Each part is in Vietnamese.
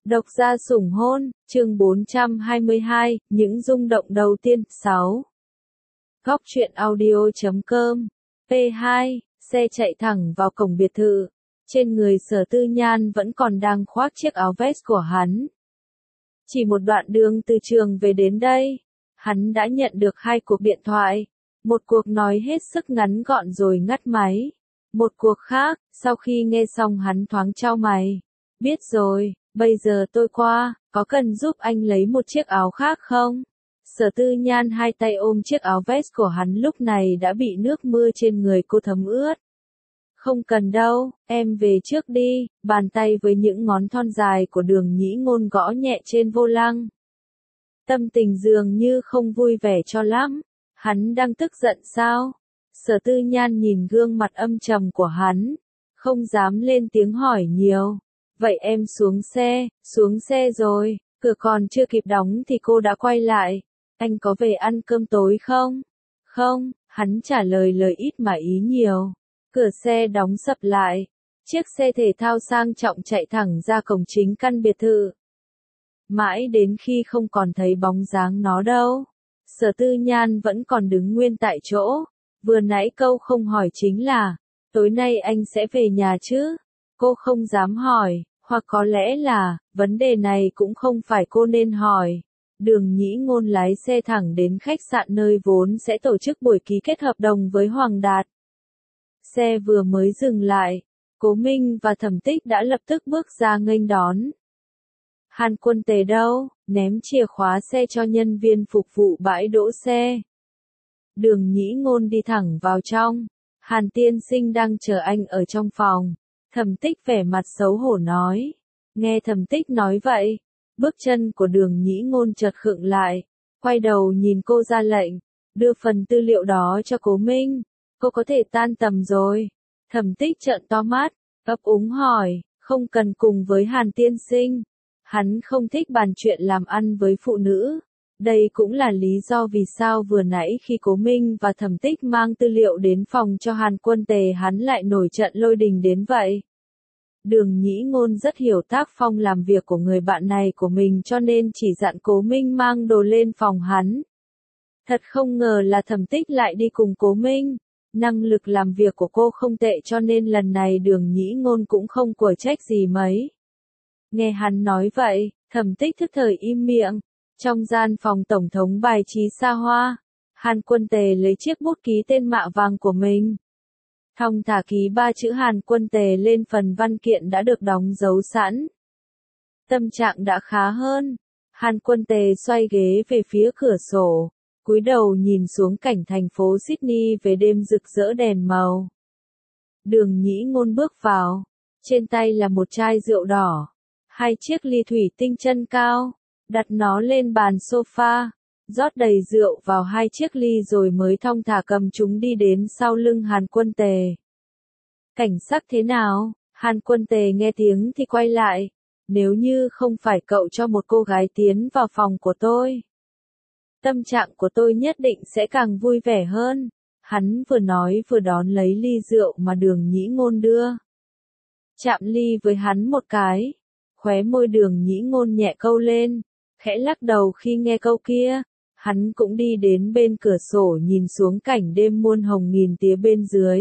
Độc gia sủng hôn, chương 422, những rung động đầu tiên, 6. Góc truyện audio.com. P2, xe chạy thẳng vào cổng biệt thự. Trên người Sở Tư Nhan vẫn còn đang khoác chiếc áo vest của hắn. Chỉ một đoạn đường từ trường về đến đây, hắn đã nhận được 2 cuộc điện thoại. Một cuộc nói hết sức ngắn gọn rồi ngắt máy. Một cuộc khác, sau khi nghe xong hắn thoáng chau mày. Biết rồi, bây giờ tôi qua, có cần giúp anh lấy một chiếc áo khác không? Sở Tư Nhan hai tay ôm chiếc áo vest của hắn lúc này đã bị nước mưa trên người cô thấm ướt. Không cần đâu, em về trước đi, bàn tay với những ngón thon dài của Đường Nhĩ Ngôn gõ nhẹ trên vô lăng. Tâm tình dường như không vui vẻ cho lắm, hắn đang tức giận sao? Sở Tư Nhan nhìn gương mặt âm trầm của hắn, không dám lên tiếng hỏi nhiều. Vậy em xuống xe rồi, cửa còn chưa kịp đóng thì cô đã quay lại. Anh có về ăn cơm tối không? Không, hắn trả lời lời ít mà ý nhiều. Cửa xe đóng sập lại. Chiếc xe thể thao sang trọng chạy thẳng ra cổng chính căn biệt thự. Mãi đến khi không còn thấy bóng dáng nó đâu. Sở Tư Nhan vẫn còn đứng nguyên tại chỗ. Vừa nãy câu không hỏi chính là, tối nay anh sẽ về nhà chứ? Cô không dám hỏi, hoặc có lẽ là, vấn đề này cũng không phải cô nên hỏi. Đường Nhĩ Ngôn lái xe thẳng đến khách sạn nơi vốn sẽ tổ chức buổi ký kết hợp đồng với Hoàng Đạt. Xe vừa mới dừng lại, Cố Minh và Thẩm Tích đã lập tức bước ra nghênh đón. Hàn Quân Tề đâu? Ném chìa khóa xe cho nhân viên phục vụ bãi đỗ xe. Đường Nhĩ Ngôn đi thẳng vào trong. Hàn tiên sinh đang chờ anh ở trong phòng. Thẩm Tích vẻ mặt xấu hổ nói. Nghe Thẩm Tích nói vậy, bước chân của Đường Nhĩ Ngôn chợt khựng lại, quay đầu nhìn cô ra lệnh, đưa phần tư liệu đó cho Cố Minh. Cô có thể tan tầm rồi. Thẩm Tích trợn to mắt, ấp úng hỏi, không cần cùng với Hàn tiên sinh. Hắn không thích bàn chuyện làm ăn với phụ nữ. Đây cũng là lý do vì sao vừa nãy khi Cố Minh và Thẩm Tích mang tư liệu đến phòng cho Hàn Quân Tề hắn lại nổi trận lôi đình đến vậy. Đường Nhĩ Ngôn rất hiểu tác phong làm việc của người bạn này của mình cho nên chỉ dặn Cố Minh mang đồ lên phòng hắn. Thật không ngờ là Thẩm Tích lại đi cùng Cố Minh. Năng lực làm việc của cô không tệ cho nên lần này Đường Nhĩ Ngôn cũng không quở trách gì mấy. Nghe hắn nói vậy, Thẩm Tích thức thời im miệng. Trong gian phòng tổng thống bài trí xa hoa, Hàn Quân Tề lấy chiếc bút ký tên mạ vàng của mình. Thong thả ký 3 chữ Hàn Quân Tề lên phần văn kiện đã được đóng dấu sẵn. Tâm trạng đã khá hơn. Hàn Quân Tề xoay ghế về phía cửa sổ, cúi đầu nhìn xuống cảnh thành phố Sydney về đêm rực rỡ đèn màu. Đường Nhĩ Ngôn bước vào, trên tay là một chai rượu đỏ, 2 chiếc ly thủy tinh chân cao, đặt nó lên bàn sofa, rót đầy rượu vào 2 chiếc ly rồi mới thong thả cầm chúng đi đến sau lưng Hàn Quân Tề. Cảnh sắc thế nào? Hàn Quân Tề nghe tiếng thì quay lại. Nếu như không phải cậu cho một cô gái tiến vào phòng của tôi, tâm trạng của tôi nhất định sẽ càng vui vẻ hơn. Hắn vừa nói vừa đón lấy ly rượu mà Đường Nhĩ Ngôn đưa. Chạm ly với hắn một cái. Khóe môi Đường Nhĩ Ngôn nhẹ câu lên, khẽ lắc đầu khi nghe câu kia. Hắn cũng đi đến bên cửa sổ nhìn xuống cảnh đêm muôn hồng nghìn tía bên dưới.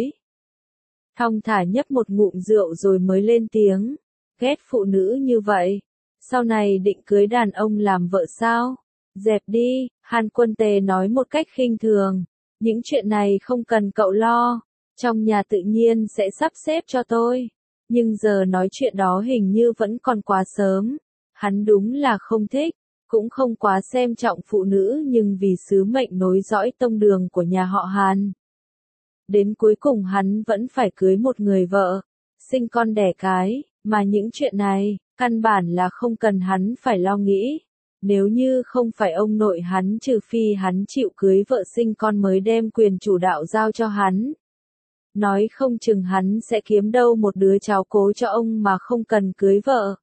Thong thả nhấp một ngụm rượu rồi mới lên tiếng. Ghét phụ nữ như vậy. Sau này định cưới đàn ông làm vợ sao? Dẹp đi, Hàn Quân Tề nói một cách khinh thường. Những chuyện này không cần cậu lo. Trong nhà tự nhiên sẽ sắp xếp cho tôi. Nhưng giờ nói chuyện đó hình như vẫn còn quá sớm. Hắn đúng là không thích. Cũng không quá xem trọng phụ nữ nhưng vì sứ mệnh nối dõi tông đường của nhà họ Hàn. Đến cuối cùng hắn vẫn phải cưới một người vợ, sinh con đẻ cái, mà những chuyện này, căn bản là không cần hắn phải lo nghĩ. Nếu như không phải ông nội hắn trừ phi hắn chịu cưới vợ sinh con mới đem quyền chủ đạo giao cho hắn. Nói không chừng hắn sẽ kiếm đâu một đứa cháu cố cho ông mà không cần cưới vợ.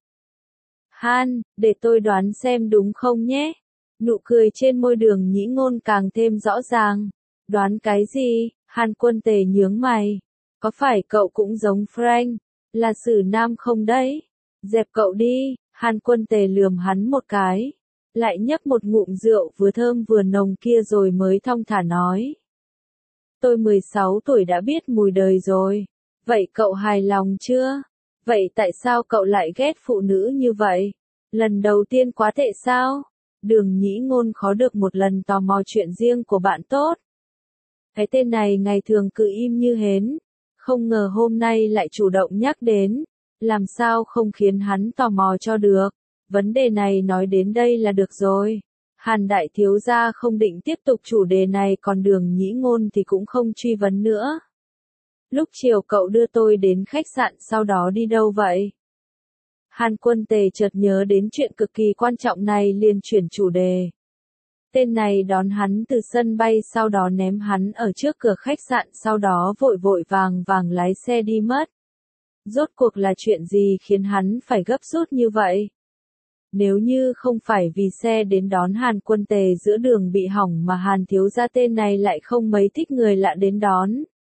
Han, để tôi đoán xem đúng không nhé. Nụ cười trên môi Đường Nhĩ Ngôn càng thêm rõ ràng. Đoán cái gì? Hàn Quân Tề nhướng mày. Có phải cậu cũng giống Frank, là xử nam không đấy? Dẹp cậu đi. Hàn Quân Tề lườm hắn một cái, lại nhấp một ngụm rượu vừa thơm vừa nồng kia rồi mới thong thả nói. Tôi 16 tuổi đã biết mùi đời rồi. Vậy cậu hài lòng chưa? Vậy tại sao cậu lại ghét phụ nữ như vậy? Lần đầu tiên quá tệ sao? Đường Nhĩ Ngôn khó được một lần tò mò chuyện riêng của bạn tốt. Cái tên này ngày thường cứ im như hến, không ngờ hôm nay lại chủ động nhắc đến, làm sao không khiến hắn tò mò cho được. Vấn đề này nói đến đây là được rồi. Hàn đại thiếu gia không định tiếp tục chủ đề này, còn Đường Nhĩ Ngôn thì cũng không truy vấn nữa. Lúc chiều cậu đưa tôi đến khách sạn, sau đó đi đâu vậy? Hàn Quân Tề chợt nhớ đến chuyện cực kỳ quan trọng này, liền chuyển chủ đề. Tên này đón hắn từ sân bay, sau đó ném hắn ở trước cửa khách sạn, sau đó vội vội vàng vàng lái xe đi mất. Rốt cuộc là chuyện gì khiến hắn phải gấp rút như vậy? Nếu như không phải vì xe đến đón Hàn Quân Tề giữa đường bị hỏng mà Hàn thiếu gia tên này lại không mấy thích người lạ đến đón,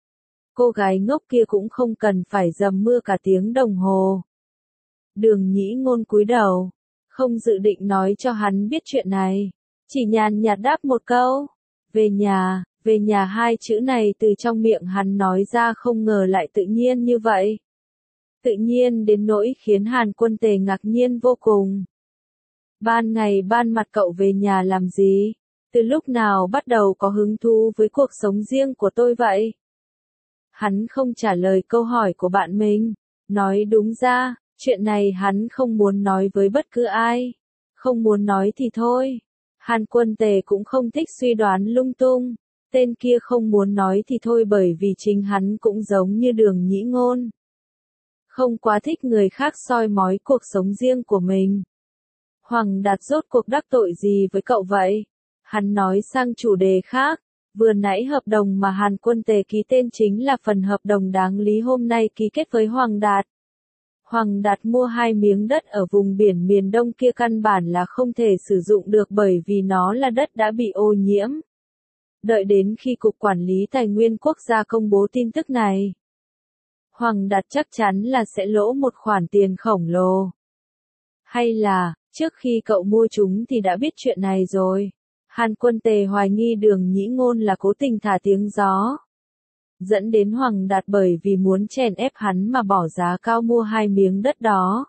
cô gái ngốc kia cũng không cần phải dầm mưa cả tiếng đồng hồ. Đường Nhĩ Ngôn cúi đầu, không dự định nói cho hắn biết chuyện này, chỉ nhàn nhạt đáp một câu, về nhà hai chữ này từ trong miệng hắn nói ra không ngờ lại tự nhiên như vậy. Tự nhiên đến nỗi khiến Hàn Quân Tề ngạc nhiên vô cùng. Ban ngày ban mặt cậu về nhà làm gì? Từ lúc nào bắt đầu có hứng thú với cuộc sống riêng của tôi vậy? Hắn không trả lời câu hỏi của bạn mình. Nói đúng ra, chuyện này hắn không muốn nói với bất cứ ai. Không muốn nói thì thôi. Hàn Quân Tề cũng không thích suy đoán lung tung. Tên kia không muốn nói thì thôi, bởi vì chính hắn cũng giống như Đường Nhĩ Ngôn. Không quá thích người khác soi mói cuộc sống riêng của mình. Hoàng Đạt rốt cuộc đắc tội gì với cậu vậy? Hắn nói sang chủ đề khác. Vừa nãy hợp đồng mà Hàn Quân Tề ký tên chính là phần hợp đồng đáng lý hôm nay ký kết với Hoàng Đạt. Hoàng Đạt mua 2 miếng đất ở vùng biển miền Đông kia căn bản là không thể sử dụng được bởi vì nó là đất đã bị ô nhiễm. Đợi đến khi Cục Quản lý Tài nguyên Quốc gia công bố tin tức này, Hoàng Đạt chắc chắn là sẽ lỗ một khoản tiền khổng lồ. Hay là, trước khi cậu mua chúng thì đã biết chuyện này rồi? Hàn Quân Tề hoài nghi Đường Nhĩ Ngôn là cố tình thả tiếng gió, dẫn đến Hoàng Đạt bởi vì muốn chèn ép hắn mà bỏ giá cao mua 2 miếng đất đó.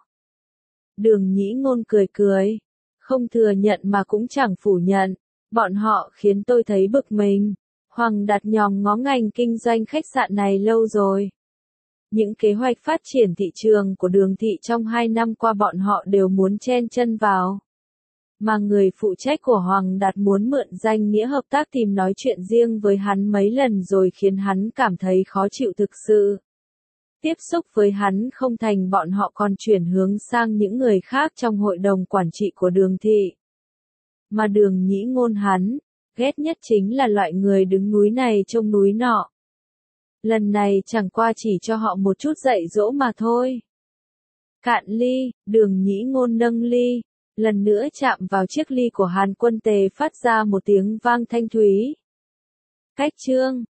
Đường Nhĩ Ngôn cười cười, không thừa nhận mà cũng chẳng phủ nhận, bọn họ khiến tôi thấy bực mình. Hoàng Đạt nhòm ngó ngành kinh doanh khách sạn này lâu rồi. Những kế hoạch phát triển thị trường của Đường thị trong 2 năm qua bọn họ đều muốn chen chân vào. Mà người phụ trách của Hoàng Đạt muốn mượn danh nghĩa hợp tác tìm nói chuyện riêng với hắn mấy lần rồi, khiến hắn cảm thấy khó chịu thực sự. Tiếp xúc với hắn không thành, bọn họ còn chuyển hướng sang những người khác trong hội đồng quản trị của Đường thị. Mà Đường Nhĩ Ngôn hắn ghét nhất chính là loại người đứng núi này trông núi nọ. Lần này chẳng qua chỉ cho họ một chút dạy dỗ mà thôi. Cạn ly, Đường Nhĩ Ngôn nâng ly, lần nữa chạm vào chiếc ly của Hàn Quân Tề, phát ra một tiếng vang thanh thúy. Cách chương